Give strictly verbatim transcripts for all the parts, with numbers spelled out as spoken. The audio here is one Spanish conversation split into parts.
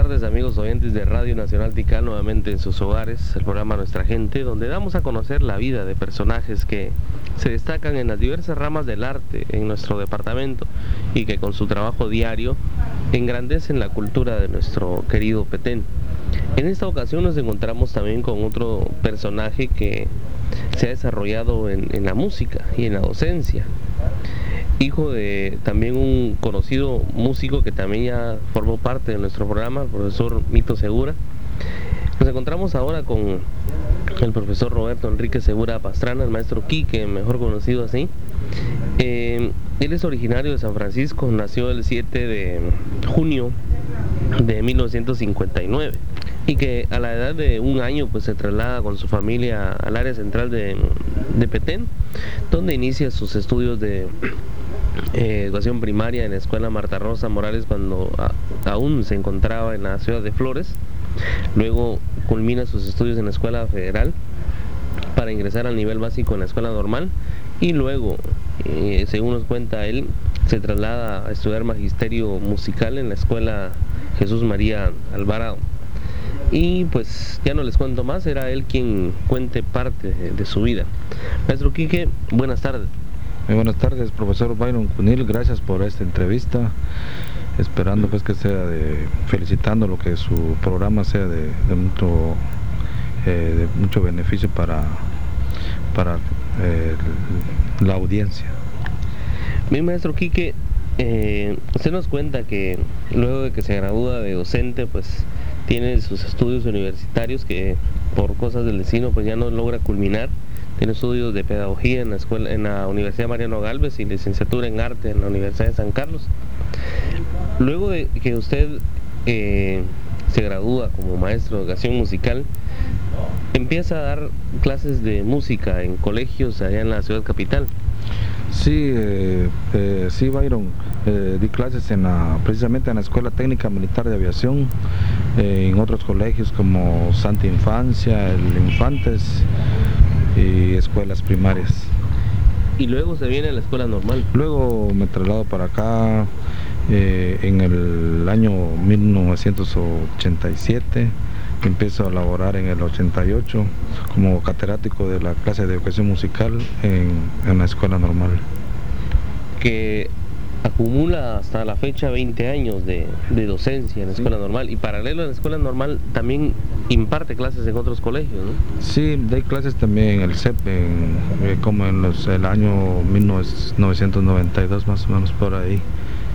tardes, amigos oyentes de Radio Nacional Tikal, nuevamente en sus hogares, el programa Nuestra Gente, donde damos a conocer la vida de personajes que se destacan en las diversas ramas del arte en nuestro departamento y que con su trabajo diario engrandecen la cultura de nuestro querido Petén. En esta ocasión nos encontramos también con otro personaje que se ha desarrollado en, en la música y en la docencia, hijo de también un conocido músico que también ya formó parte de nuestro programa, el profesor Mito Segura. Nos encontramos ahora con el profesor Roberto Enrique Segura Pastrana, el maestro Quique, mejor conocido así. Eh, él es originario de San Francisco, nació el siete de junio de mil novecientos cincuenta y nueve y que a la edad de un año pues se traslada con su familia al área central de, de Petén, donde inicia sus estudios de Eh, educación primaria en la escuela Marta Rosa Morales cuando a, aún se encontraba en la ciudad de Flores. Luego culmina sus estudios en la escuela federal para ingresar al nivel básico en la escuela normal y luego, eh, según nos cuenta él, se traslada a estudiar magisterio musical en la escuela Jesús María Alvarado. Y pues ya no les cuento más, era él quien cuente parte de, de su vida. Maestro Quique, buenas tardes. Muy buenas tardes, profesor Byron Cunil, gracias por esta entrevista, esperando pues que sea de, felicitando lo que su programa sea de, de, mucho, eh, de mucho beneficio para, para eh, la audiencia. Mi maestro Quique, eh, usted nos cuenta que luego de que se gradúa de docente, pues tiene sus estudios universitarios que por cosas del destino pues ya no logra culminar. Tiene estudios de pedagogía en la escuela, en la Universidad Mariano Gálvez y licenciatura en arte en la Universidad de San Carlos. Luego de que usted eh, se gradúa como maestro de educación musical, empieza a dar clases de música en colegios allá en la ciudad capital. Sí, eh, eh, sí, Byron, eh, di clases en la, precisamente en la Escuela Técnica Militar de Aviación, eh, en otros colegios como Santa Infancia, el Infantes y escuelas primarias. Y luego se viene a la escuela normal. Luego me traslado para acá eh, en el año mil novecientos ochenta y siete, empiezo a laborar en el ochenta y ocho como catedrático de la clase de educación musical en, en la escuela normal. Que acumula hasta la fecha veinte años de, de docencia en la escuela normal, y paralelo a la escuela normal también imparte clases en otros colegios, ¿no? Sí, doy clases también en el C E P, en, eh, como en los, el año mil novecientos noventa y dos más o menos por ahí.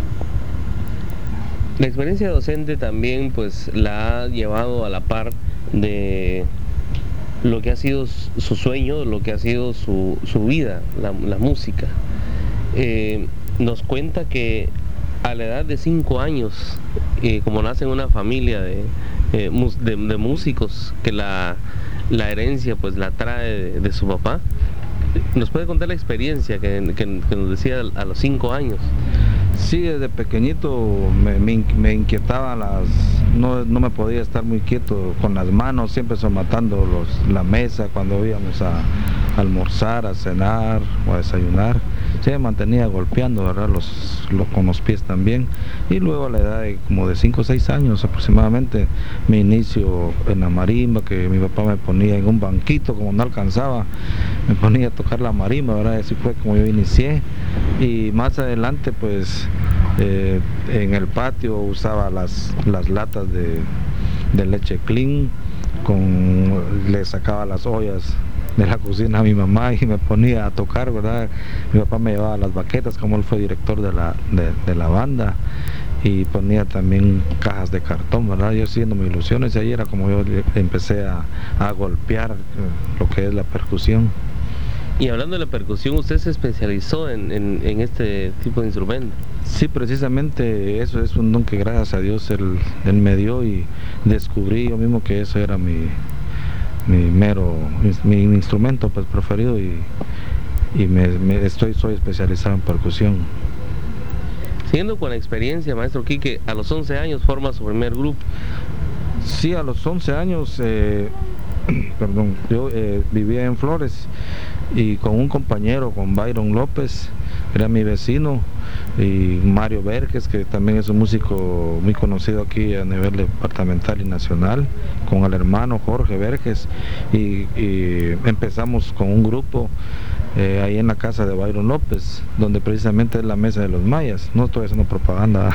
La experiencia docente también pues la ha llevado a la par de lo que ha sido su sueño, lo que ha sido su, su vida, la, la música. Eh, nos cuenta que a la edad de cinco años, eh, como nace en una familia de, eh, de, de músicos, que la, la herencia pues la trae de, de su papá, ¿nos puede contar la experiencia que, que, que nos decía a los cinco años? Sí, desde pequeñito me, me, me inquietaba las, no, no me podía estar muy quieto con las manos, siempre somatando los, la mesa cuando íbamos a, a almorzar, a cenar o a desayunar. Sí, me mantenía golpeando, ¿verdad? Los, los, con los pies también. Y luego a la edad de como de cinco o seis años aproximadamente, me inicio en la marimba, que mi papá me ponía en un banquito, como no alcanzaba, me ponía a tocar la marimba, ¿verdad? Así fue como yo inicié. Y más adelante, pues, eh, en el patio usaba las, las latas de, de leche clean, con, le sacaba las ollas de la cocina a mi mamá y me ponía a tocar, ¿verdad? Mi papá me llevaba las baquetas, como él fue director de la, de, de la banda, y ponía también cajas de cartón, ¿verdad? Yo haciendo mis ilusiones, y ahí era como yo empecé a, a golpear lo que es la percusión. Y hablando de la percusión, ¿usted se especializó en, en, en este tipo de instrumento? Sí, precisamente eso es un don que gracias a Dios él, él me dio, y descubrí yo mismo que eso era mi mi mero, mi instrumento pues preferido, y, y me, me estoy soy especializado en percusión. Siguiendo con la experiencia, maestro Quique, a los once años forma su primer grupo. Sí, a los once años, eh, perdón, yo eh, vivía en Flores, y con un compañero, con Byron López, era mi vecino, y Mario Verges, que también es un músico muy conocido aquí a nivel departamental y nacional, con el hermano Jorge Verges, y, y empezamos con un grupo eh, ahí en la casa de Byron López, donde precisamente es la mesa de los mayas. No estoy haciendo propaganda.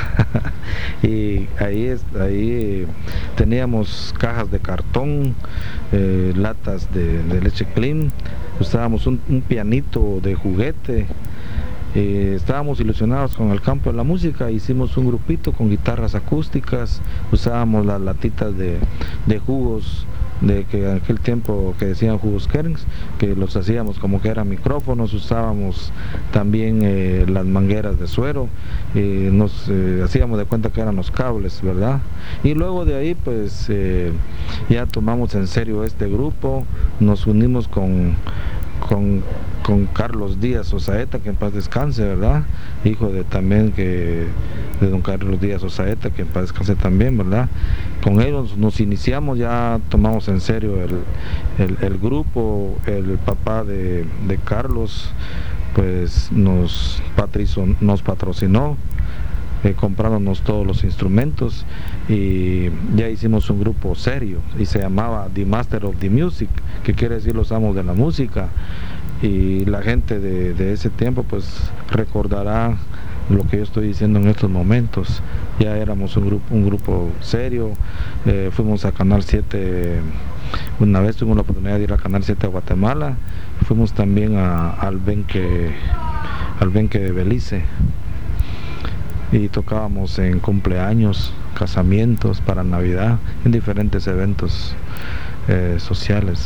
Y ahí, es, ahí teníamos cajas de cartón, eh, latas de, de leche clean, usábamos un, un pianito de juguete. Eh, estábamos ilusionados con el campo de la música, hicimos un grupito con guitarras acústicas, usábamos las latitas de, de jugos, de que en aquel tiempo que decían jugos Kerns, que los hacíamos como que eran micrófonos, usábamos también eh, las mangueras de suero, eh, nos eh, hacíamos de cuenta que eran los cables, ¿verdad? Y luego de ahí pues eh, ya tomamos en serio este grupo, nos unimos con con, con Carlos Díaz Osaeta, que en paz descanse, ¿verdad? Hijo de también que de don Carlos Díaz Osaeta, que en paz descanse también, ¿verdad? Con ellos nos iniciamos, ya tomamos en serio el, el, el grupo. El papá de, de Carlos pues nos, patrizo, nos patrocinó, eh, comprándonos todos los instrumentos, y ya hicimos un grupo serio y se llamaba The Master of the Music, que quiere decir los amos de la música, y la gente de, de ese tiempo pues recordará lo que yo estoy diciendo en estos momentos. Ya éramos un grupo, un grupo serio. Eh, fuimos a Canal siete, una vez tuvimos la oportunidad de ir a Canal siete a Guatemala, fuimos también a, al Benque al Benque de Belice, y tocábamos en cumpleaños, casamientos, para Navidad, en diferentes eventos eh, sociales.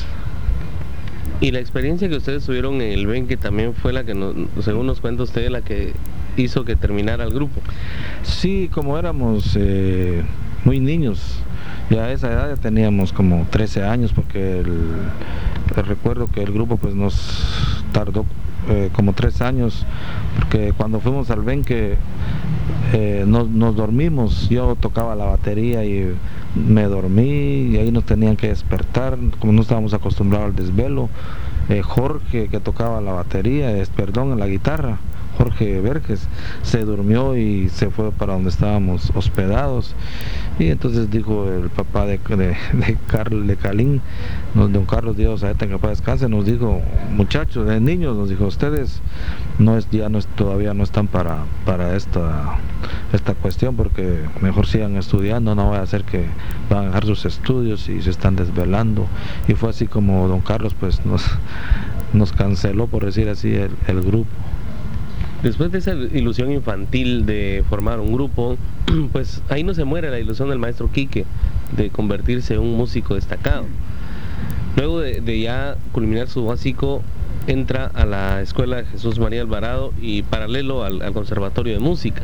Y la experiencia que ustedes tuvieron en el Benque también fue la que, nos, según nos cuenta usted, la que hizo que terminara el grupo. Sí, como éramos eh, muy niños, ya a esa edad ya teníamos como trece años, porque el, el recuerdo que el grupo pues nos tardó eh, como tres años, porque cuando fuimos al Benque eh, nos, nos dormimos. Yo tocaba la batería y me dormí, y ahí nos tenían que despertar, como no estábamos acostumbrados al desvelo. eh, Jorge, que tocaba la batería, eh, perdón, en la guitarra, Jorge Verges, se durmió y se fue para donde estábamos hospedados. Y entonces dijo el papá de, de, de Carl de Calín, don Carlos Díaz Osaeta, que en paz descanse, nos dijo: muchachos, de niños, nos dijo, ustedes no es, ya no es, todavía no están para, para esta, esta cuestión, porque mejor sigan estudiando, no vaya a ser que van a dejar sus estudios y se están desvelando. Y fue así como don Carlos pues nos, nos canceló, por decir así, el, el grupo. Después de esa ilusión infantil de formar un grupo, pues ahí no se muere la ilusión del maestro Quique de convertirse en un músico destacado. Luego de, de ya culminar su básico, entra a la Escuela de Jesús María Alvarado y paralelo al, al Conservatorio de Música.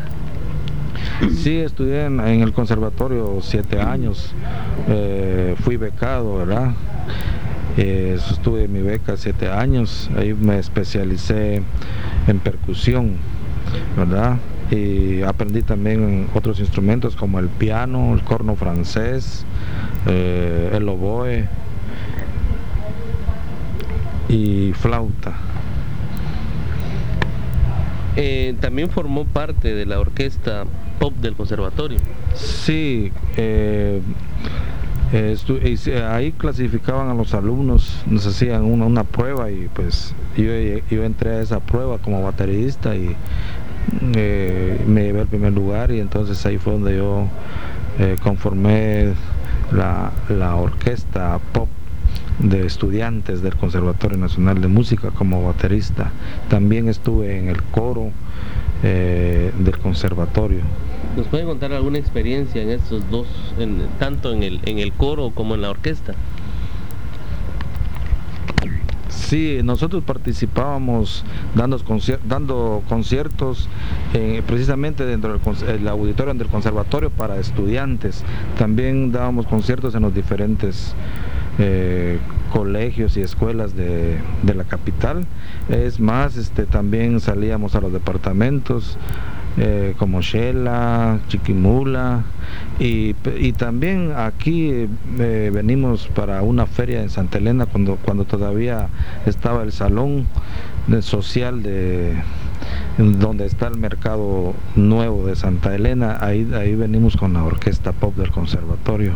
Sí, estudié en, en el conservatorio siete años, eh, fui becado, ¿verdad? Eh, estuve en mi beca siete años, ahí me especialicé en percusión, ¿verdad? Y aprendí también otros instrumentos como el piano, el corno francés, eh, el oboe y flauta. Eh, también formó parte de la orquesta pop del conservatorio. Sí, eh, Eh, ahí clasificaban a los alumnos, nos hacían una, una prueba, y pues yo, yo entré a esa prueba como baterista y eh, me llevé el primer lugar, y entonces ahí fue donde yo eh, conformé la, la orquesta pop de estudiantes del Conservatorio Nacional de Música como baterista. También estuve en el coro eh, del conservatorio. ¿Nos puede contar alguna experiencia en estos dos, en, tanto en el, en el coro como en la orquesta? Sí, nosotros participábamos dando, concier dando conciertos eh, precisamente dentro del auditorio del conservatorio para estudiantes. También dábamos conciertos en los diferentes eh, colegios y escuelas de, de la capital. Es más, este, también salíamos a los departamentos, Eh, como Shela, Chiquimula, y, y también aquí eh, venimos para una feria en Santa Elena cuando, cuando todavía estaba el salón de social de, donde está el mercado nuevo de Santa Elena, ahí, ahí venimos con la orquesta pop del conservatorio.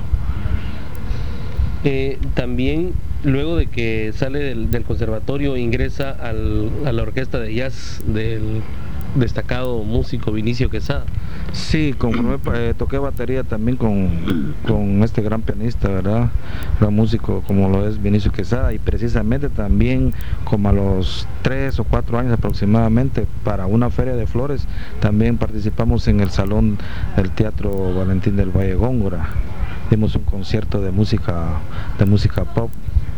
Eh, también, luego de que sale del, del conservatorio, ingresa al, a la orquesta de jazz del destacado músico Vinicio Quesada. Sí, conforme eh, toqué batería también con, con este gran pianista, ¿verdad? Gran músico como lo es Vinicio Quesada, y precisamente también como a los tres o cuatro años aproximadamente, para una feria de flores, también participamos en el salón del Teatro Valentín del Valle Góngora. Dimos un concierto de música, de música pop.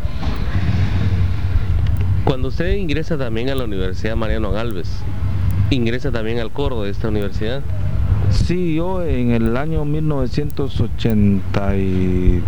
Cuando usted ingresa también a la Universidad Mariano Gálvez, ¿ingresa también al coro de esta universidad? Sí, yo en el año mil novecientos ochenta y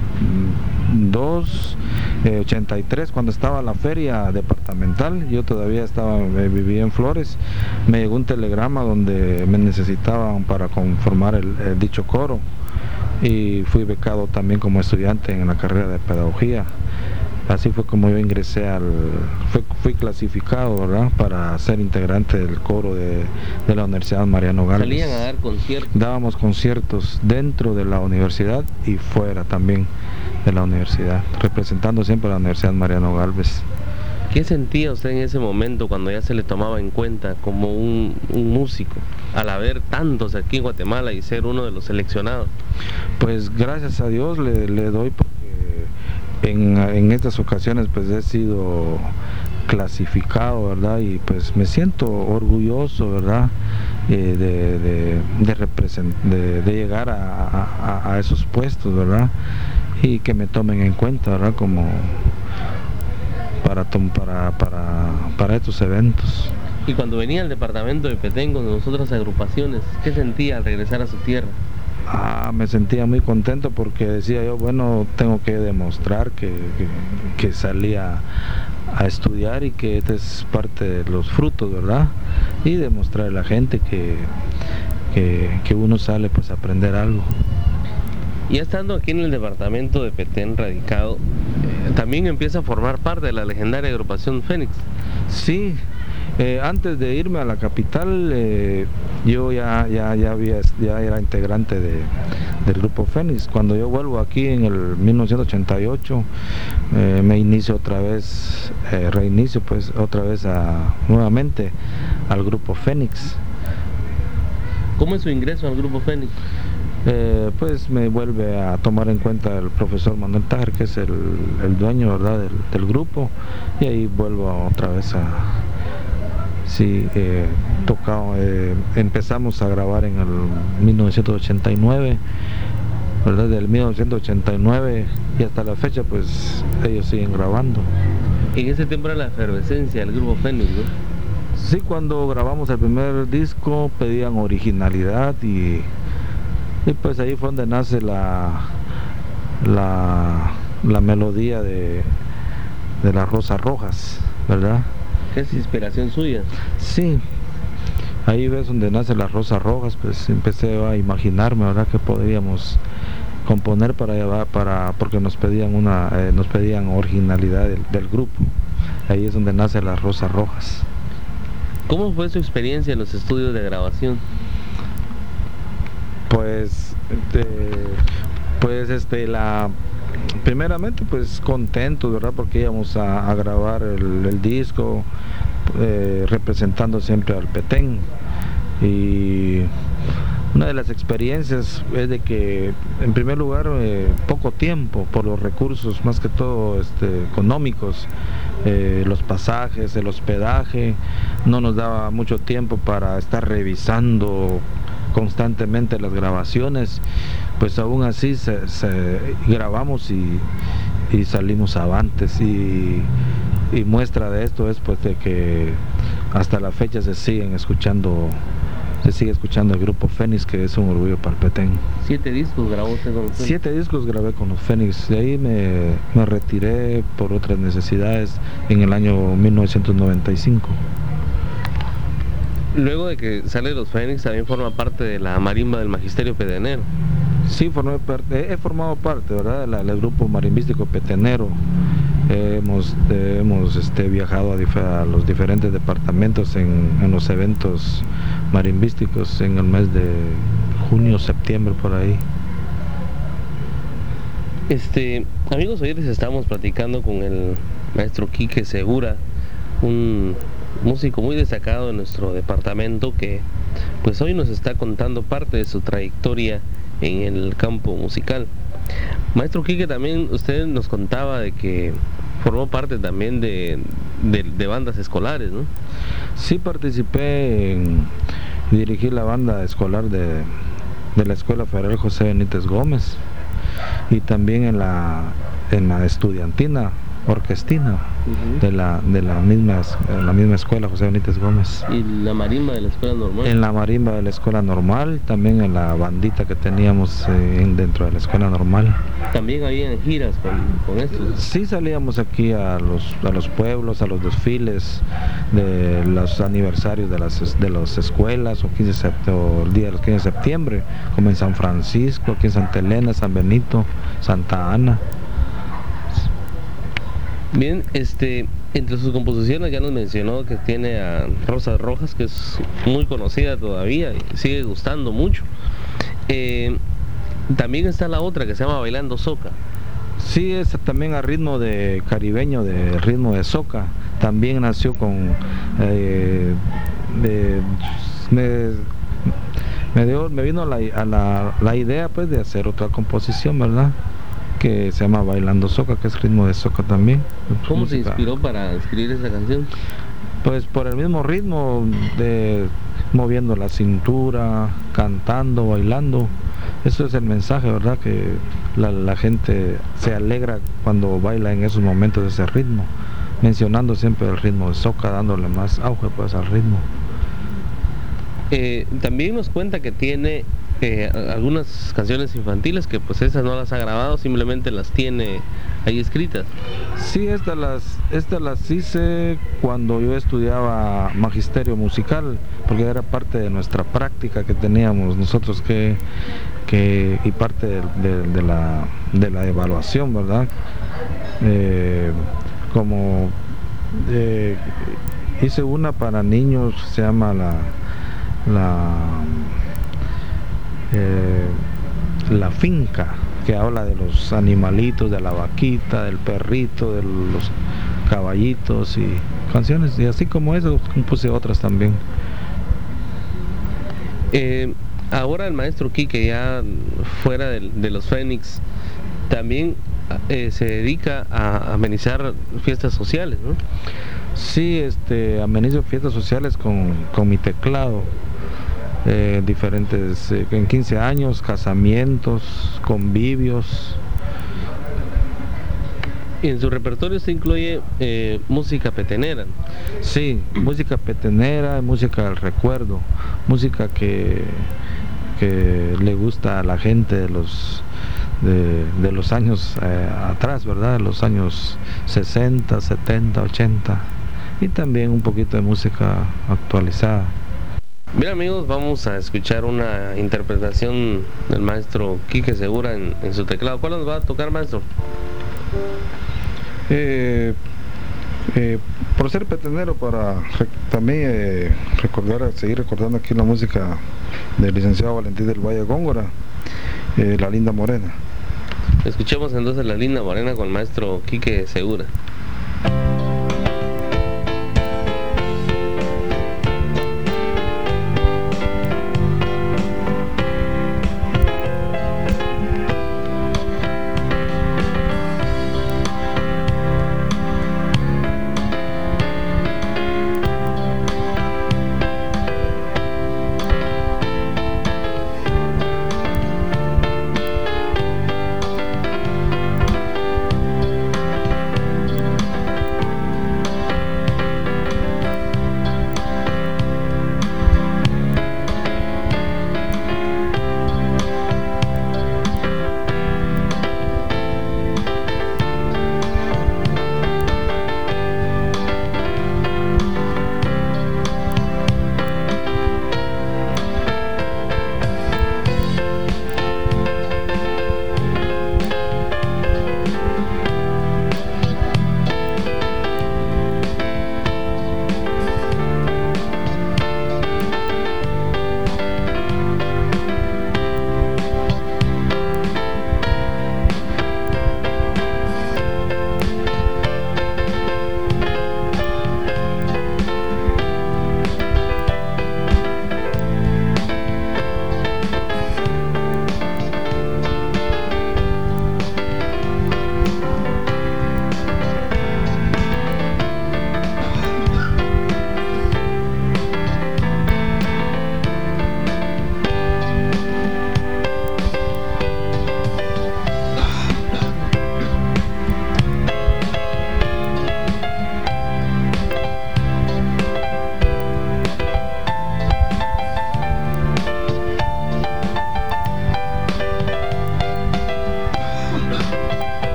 dos, eh, ochenta y tres, cuando estaba la feria departamental, yo todavía estaba, eh, vivía en Flores, me llegó un telegrama donde me necesitaban para conformar el, el dicho coro, y fui becado también como estudiante en la carrera de pedagogía. Así fue como yo ingresé al, fui, fui clasificado, ¿verdad?, para ser integrante del coro de, de la Universidad Mariano Gálvez. ¿Salían a dar conciertos? Dábamos conciertos dentro de la universidad y fuera también de la universidad, representando siempre a la Universidad Mariano Gálvez. ¿Qué sentía usted en ese momento cuando ya se le tomaba en cuenta como un, un músico, al haber tantos aquí en Guatemala y ser uno de los seleccionados? Pues gracias a Dios le, le doy, porque en, en estas ocasiones pues he sido clasificado, ¿verdad? Y pues me siento orgulloso, ¿verdad? Eh, de, de, de, represent, de, de llegar a, a, a esos puestos, ¿verdad? Y que me tomen en cuenta, ¿verdad? Como para, para, para, para estos eventos. Y cuando venía al departamento de Petén con nosotras agrupaciones, ¿qué sentía al regresar a su tierra? Ah, me sentía muy contento, porque decía yo, bueno, tengo que demostrar que, que, que salí a, a estudiar y que este es parte de los frutos, ¿verdad? Y demostrar a la gente que, que, que uno sale pues a aprender algo. Y ya estando aquí en el departamento de Petén radicado, eh, también empieza a formar parte de la legendaria agrupación Fénix. Sí, eh, antes de irme a la capital, eh, yo ya, ya, ya, había, ya era integrante de, del grupo Fénix. Cuando yo vuelvo aquí en el mil novecientos ochenta y ocho, eh, me inicio otra vez, eh, reinicio pues otra vez a, nuevamente al grupo Fénix. ¿Cómo es su ingreso al grupo Fénix? Eh, pues me vuelve a tomar en cuenta el profesor Manuel Tajer, que es el, el dueño, ¿verdad?, del, del grupo, y ahí vuelvo otra vez a... Sí, eh, tocado, eh, empezamos a grabar en el mil novecientos ochenta y nueve, ¿verdad? Del mil novecientos ochenta y nueve y hasta la fecha pues ellos siguen grabando. En ese tiempo era la efervescencia del grupo Fénix, ¿no? Sí, cuando grabamos el primer disco pedían originalidad, y Y pues ahí fue donde nace la la, la melodía de, de las Rosas Rojas, ¿verdad? ¿Qué es inspiración suya? Sí, ahí ves donde nace las Rosas Rojas, pues empecé a imaginarme, ¿verdad?, que podríamos componer para llevar, para, porque nos pedían una, eh, nos pedían originalidad del, del grupo. Ahí es donde nace las Rosas Rojas. ¿Cómo fue su experiencia en los estudios de grabación? Pues, este, pues este, la, primeramente pues contentos, ¿verdad?, porque íbamos a, a grabar el, el disco, eh, representando siempre al Petén. Y una de las experiencias es de que, en primer lugar, eh, poco tiempo por los recursos, más que todo este, económicos, eh, los pasajes, el hospedaje, no nos daba mucho tiempo para estar revisando constantemente las grabaciones. Pues aún así se, se grabamos y, y salimos avantes, y, y muestra de esto es pues de que hasta la fecha se siguen escuchando se sigue escuchando el grupo Fénix, que es un orgullo para el Petén. ¿Siete discos grabó usted con los Fénix? Siete discos grabé con los Fénix. De ahí me, me retiré por otras necesidades en el año mil novecientos noventa y cinco. Luego de que sale los Fénix, también forma parte de la marimba del Magisterio Petenero. Sí, formé parte, he formado parte, ¿verdad?, del, del grupo marimbístico petenero. hemos, hemos este, viajado a, dif a los diferentes departamentos en, en los eventos marimbísticos en el mes de junio, septiembre, por ahí. Este, amigos oyentes, estamos platicando con el maestro Quique Segura, un músico muy destacado en nuestro departamento, que pues hoy nos está contando parte de su trayectoria en el campo musical. Maestro Quique, también usted nos contaba de que formó parte también de, de, de bandas escolares, ¿no? Sí, participé en dirigir la banda escolar de, de la Escuela Federal José Benítez Gómez, y también en la, en la estudiantina orquestina uh-huh. de la de la misma de la misma escuela José Benítez Gómez. ¿Y la marimba de la escuela normal? En la marimba de la escuela normal, también en la bandita que teníamos eh, dentro de la escuela normal. ¿También habían giras con, con esto? Sí, salíamos aquí a los a los pueblos, a los desfiles de los aniversarios de las de las escuelas, o, quince o el día de los quince de septiembre, como en San Francisco, aquí en Santa Elena, San Benito, Santa Ana. Bien, este, entre sus composiciones ya nos mencionó que tiene a Rosas Rojas, que es muy conocida todavía y sigue gustando mucho. Eh, también está la otra que se llama Bailando Soca. Sí, es también a ritmo de caribeño, de ritmo de soca. También nació con eh, de, me, me, dio, me vino la, a la, la idea pues de hacer otra composición, ¿verdad? Que se llama Bailando Soca, que es ritmo de soca también. ¿Cómo se inspiró para escribir esa canción? Pues por el mismo ritmo, de moviendo la cintura, cantando, bailando. Eso es el mensaje, ¿verdad? Que la, la gente se alegra cuando baila en esos momentos de ese ritmo, mencionando siempre el ritmo de soca, dándole más auge pues al ritmo. Eh, también nos cuenta que tiene Eh, algunas canciones infantiles que pues esas no las ha grabado, simplemente las tiene ahí escritas. Sí, estas las, estas las hice cuando yo estudiaba magisterio musical, porque era parte de nuestra práctica que teníamos nosotros que, que y parte de, de, de, la, de la evaluación, ¿verdad? Eh, como eh, hice una para niños, se llama la la Eh, la finca, que habla de los animalitos, de la vaquita, del perrito, de los caballitos y canciones, y así como eso compuse otras también. Eh, ahora el maestro Quique, ya fuera de, de los Fénix, también eh, se dedica a amenizar fiestas sociales, ¿no? Sí, este, amenizo fiestas sociales con, con mi teclado. Eh, diferentes, eh, en quince años, casamientos, convivios. Y en su repertorio se incluye eh, música petenera. Sí, música petenera, música del recuerdo, música que, que le gusta a la gente de los de, de los años eh, atrás, ¿verdad? De los años sesenta, setenta, ochenta, y también un poquito de música actualizada. Bien, amigos, vamos a escuchar una interpretación del maestro Quique Segura en, en su teclado. ¿Cuál nos va a tocar, maestro? Eh, eh, por ser petenero, para también eh, recordar, seguir recordando aquí la música del licenciado Valentín del Valle Góngora, eh, La Linda Morena. Escuchemos entonces La Linda Morena con el maestro Quique Segura.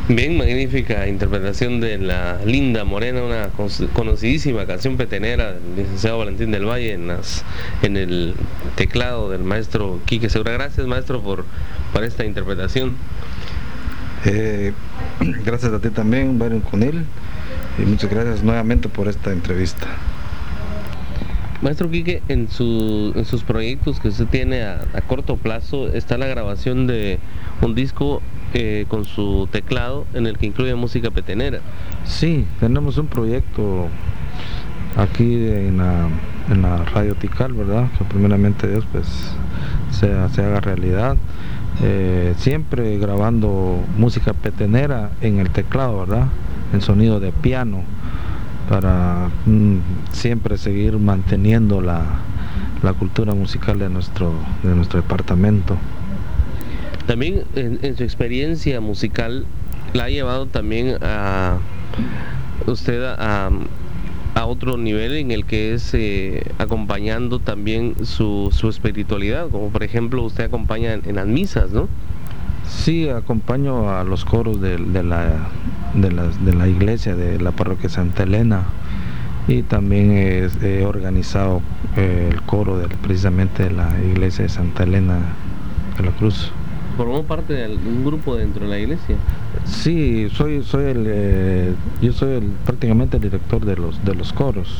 Bien, magnífica interpretación de La Linda Morena, una conocidísima canción petenera del licenciado Valentín del Valle en, las, en el teclado del maestro Quique Segura. Gracias, maestro, por, por esta interpretación. Eh, gracias a ti también, Byron Cunil, y muchas gracias nuevamente por esta entrevista. Maestro Quique, en, su, en sus proyectos que usted tiene a, a corto plazo está la grabación de un disco eh, con su teclado en el que incluye música petenera. Sí, tenemos un proyecto aquí en la, en la Radio Tikal, ¿verdad? Que primeramente Dios pues se, se haga realidad. Eh, siempre grabando música petenera en el teclado, ¿verdad? En sonido de piano, para mm, siempre seguir manteniendo la, la cultura musical de nuestro, de nuestro departamento. También en, en su experiencia musical la ha llevado también a usted a, a otro nivel en el que es eh, acompañando también su, su espiritualidad, como por ejemplo usted acompaña en, en las misas, ¿no? Sí, acompaño a los coros de, de, la, de, la, de la iglesia de la parroquia Santa Elena, y también he, he organizado eh, el coro de, precisamente de la iglesia de Santa Elena de la Cruz. ¿Formó parte de un grupo dentro de la iglesia? Sí, soy soy el eh, yo soy el, prácticamente el director de los de los coros.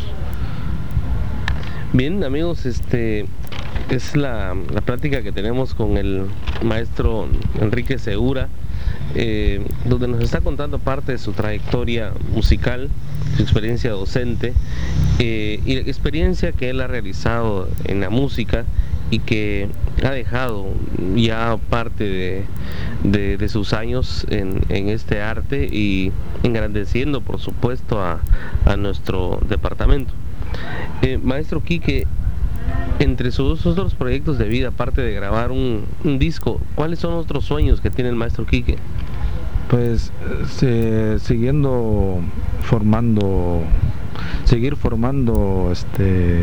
Bien, amigos, este es la, la plática que tenemos con el maestro Enrique Segura, eh, donde nos está contando parte de su trayectoria musical, su experiencia docente eh, y la experiencia que él ha realizado en la música y que ha dejado ya parte de, de, de sus años en, en este arte y engrandeciendo por supuesto a, a nuestro departamento. Eh, maestro Quique, entre sus otros proyectos de vida, aparte de grabar un, un disco, ¿cuáles son otros sueños que tiene el maestro Quique? Pues se, siguiendo formando, seguir formando este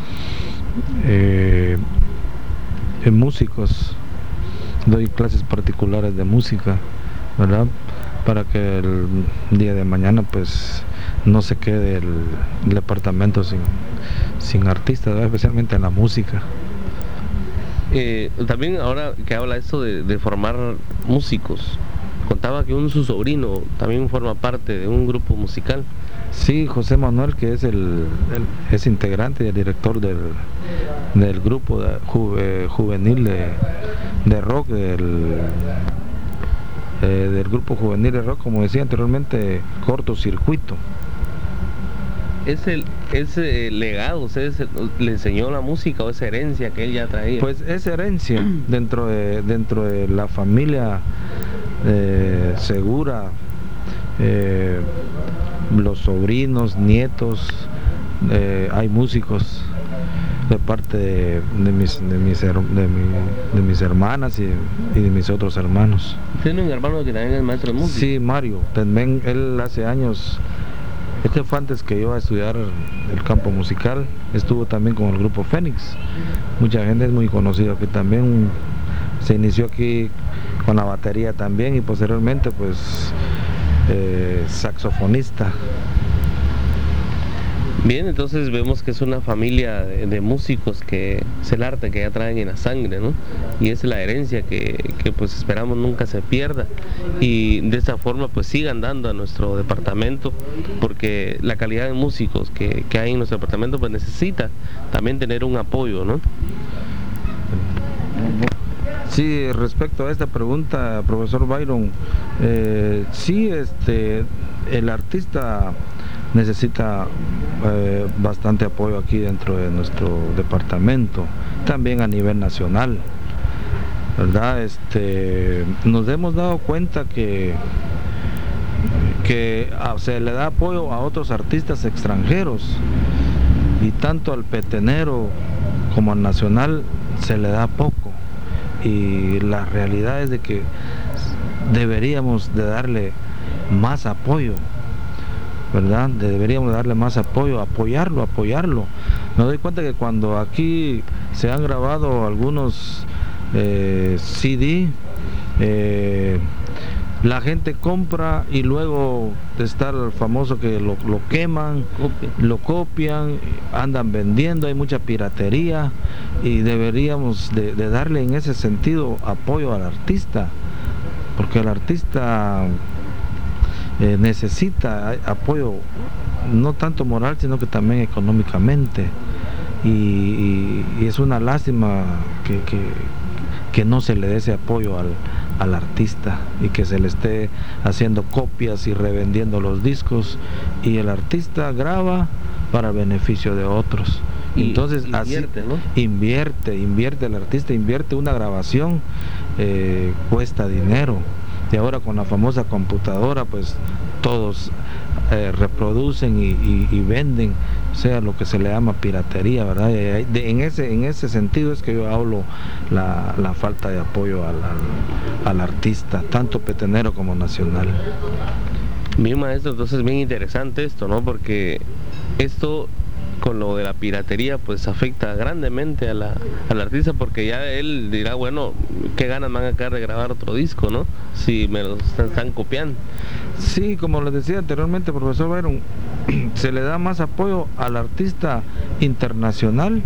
eh, en músicos. Doy clases particulares de música, ¿verdad? Para que el día de mañana pues no se quede el, el departamento sin, sin artistas, ¿verdad? Especialmente en la música. Eh, también ahora que habla esto de, de formar músicos, contaba que un su sobrino también forma parte de un grupo musical. Sí, José Manuel, que es el, el es integrante y el director del, del grupo de, ju, eh, juvenil de, de rock, del, eh, del grupo juvenil de rock, como decía anteriormente, Cortocircuito. ¿Ese, ese legado, usted le enseñó la música o esa herencia que él ya traía? Pues es herencia dentro de, dentro de la familia eh, Segura, eh, los sobrinos, nietos, eh, hay músicos de parte de, de, mis, de, mis, de, mi, de mis hermanas y, y de mis otros hermanos. ¿Tiene un hermano que también es maestro de música? Sí, Mario, también él hace años, este fue antes que yo a estudiar el campo musical, estuvo también con el grupo Fénix. Mucha gente es muy conocido que también se inició aquí con la batería también y posteriormente pues eh, saxofonista. Bien, entonces vemos que es una familia de, de músicos que es el arte que ya traen en la sangre, ¿no? Y es la herencia que, que pues esperamos nunca se pierda y de esta forma pues sigan dando a nuestro departamento, porque la calidad de músicos que, que hay en nuestro departamento pues necesita también tener un apoyo, ¿no? Sí, respecto a esta pregunta, profesor Byron, eh, sí, este, el artista necesita eh, bastante apoyo aquí dentro de nuestro departamento, también a nivel nacional, ¿verdad? Este, nos hemos dado cuenta que que ah, se le da apoyo a otros artistas extranjeros y tanto al petenero como al nacional se le da poco, y la realidad es de que deberíamos de darle más apoyo, ¿verdad? Deberíamos darle más apoyo, apoyarlo, apoyarlo. Me doy cuenta que cuando aquí se han grabado algunos eh, C D, eh, la gente compra y luego está el famoso que lo, lo queman, Copia. lo copian, andan vendiendo, hay mucha piratería y deberíamos de, de darle en ese sentido apoyo al artista, porque el artista eh, necesita apoyo no tanto moral sino que también económicamente, y, y, y es una lástima que, que, que no se le dé ese apoyo al al artista y que se le esté haciendo copias y revendiendo los discos, y el artista graba para el beneficio de otros. Y entonces invierte, así ¿no? invierte, invierte el artista, invierte una grabación, eh, cuesta dinero, y ahora con la famosa computadora pues todos eh, reproducen y, y, y venden, o sea, lo que se le llama piratería, ¿verdad? De, de, en, ese, en ese sentido es que yo hablo la, la falta de apoyo al, al, al artista, tanto petenero como nacional. Bien, maestro, entonces bien interesante esto, ¿no? Porque esto con lo de la piratería pues afecta grandemente a la, al artista, porque ya él dirá, bueno, qué ganas van a quedar de grabar otro disco, ¿no? Si me lo están, están copiando. Sí, como les decía anteriormente, profesor Byron, se le da más apoyo al artista internacional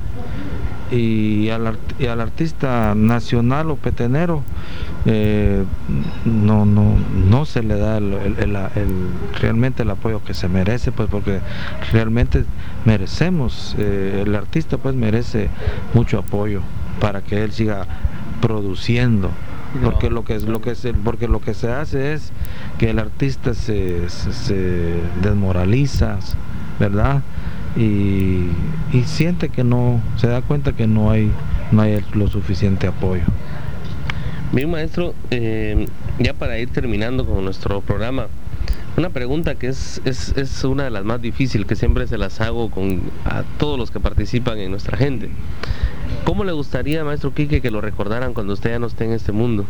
y al, art y al artista nacional o petenero, eh, no no no se le da el, el, el, el, realmente el apoyo que se merece, pues porque realmente merecemos, eh, el artista pues merece mucho apoyo para que él siga produciendo, porque lo que es lo que se, porque lo que se hace es que el artista se, se, se desmoraliza, ¿verdad? Y, y siente que no, se da cuenta que no hay no hay lo suficiente apoyo. Bien, maestro, eh, ya para ir terminando con nuestro programa, una pregunta que es, es, es una de las más difíciles, que siempre se las hago con a todos los que participan en nuestra gente. ¿Cómo le gustaría, maestro Quique, que lo recordaran cuando usted ya no esté en este mundo?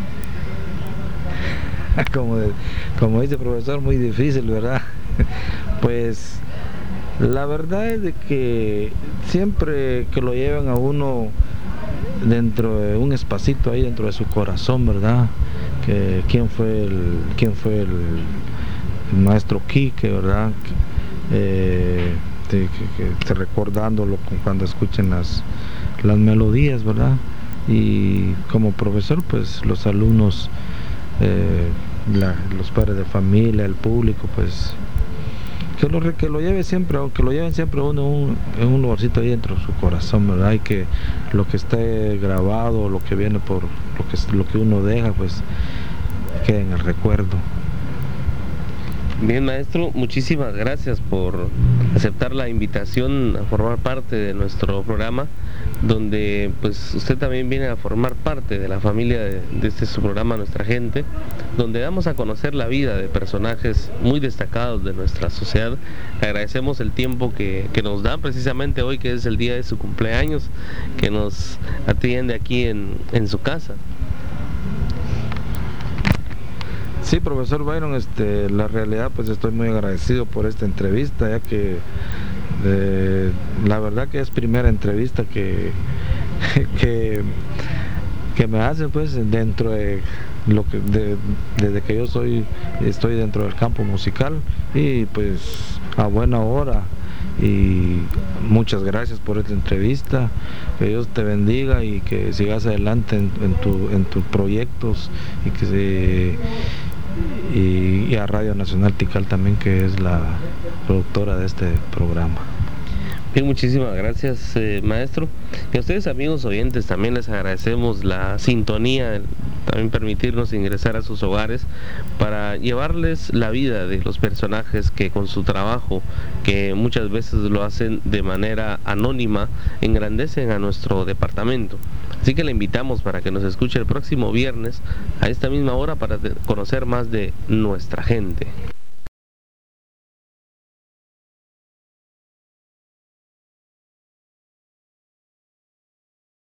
Como, de, como dice el profesor, muy difícil, ¿verdad? Pues la verdad es de que siempre que lo llevan a uno dentro de un espacito ahí dentro de su corazón, ¿verdad? Que quién fue el quién fue el, el maestro Quique, ¿verdad? Eh, de, que, que, recordándolo cuando escuchen las las melodías, ¿verdad? Y como profesor, pues los alumnos, eh, la, los padres de familia, el público, pues que lo, que lo lleve siempre, que lo lleven siempre uno un, en un lugarcito ahí dentro de su corazón, ¿verdad? Y que lo que esté grabado, lo que viene por lo que, lo que uno deja, pues quede en el recuerdo. Bien, maestro, muchísimas gracias por aceptar la invitación a formar parte de nuestro programa, donde pues usted también viene a formar parte de la familia de, de este su programa Nuestra Gente, donde damos a conocer la vida de personajes muy destacados de nuestra sociedad. Le agradecemos el tiempo que, que nos da precisamente hoy, que es el día de su cumpleaños, que nos atiende aquí en, en su casa. Sí, profesor Byron, este, la realidad pues estoy muy agradecido por esta entrevista, ya que eh, la verdad que es primera entrevista que, que, que me hacen pues dentro de lo que de, desde que yo soy estoy dentro del campo musical, y pues a buena hora, y muchas gracias por esta entrevista, que Dios te bendiga y que sigas adelante en, en, tu, en tus proyectos, y que se Y, y a Radio Nacional Tikal también, que es la productora de este programa. Bien, muchísimas gracias, eh, maestro. Y a ustedes, amigos oyentes, también les agradecemos la sintonía, también permitirnos ingresar a sus hogares para llevarles la vida de los personajes que con su trabajo, que muchas veces lo hacen de manera anónima, engrandecen a nuestro departamento. Así que le invitamos para que nos escuche el próximo viernes a esta misma hora para conocer más de Nuestra Gente.